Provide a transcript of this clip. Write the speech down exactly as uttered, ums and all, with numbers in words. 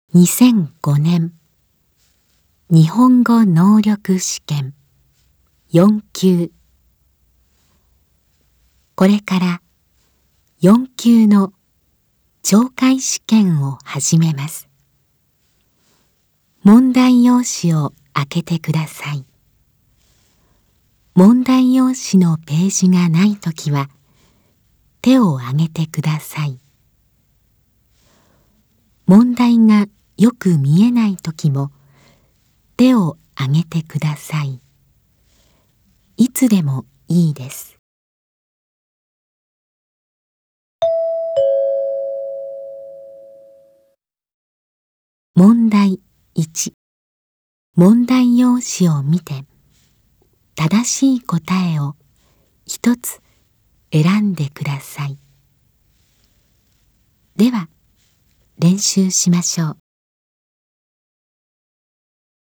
にせんごねん日本語能力試験よん級。これからよん級の懲戒試験を始めます。問題用紙を開けてください。問題用紙のページがないときは手を挙げてください。問題がよく見えないときも手を挙げてください。いつでもいいです。問題いち。問題用紙を見て正しい答えを一つ選んでください。では練習しましょう。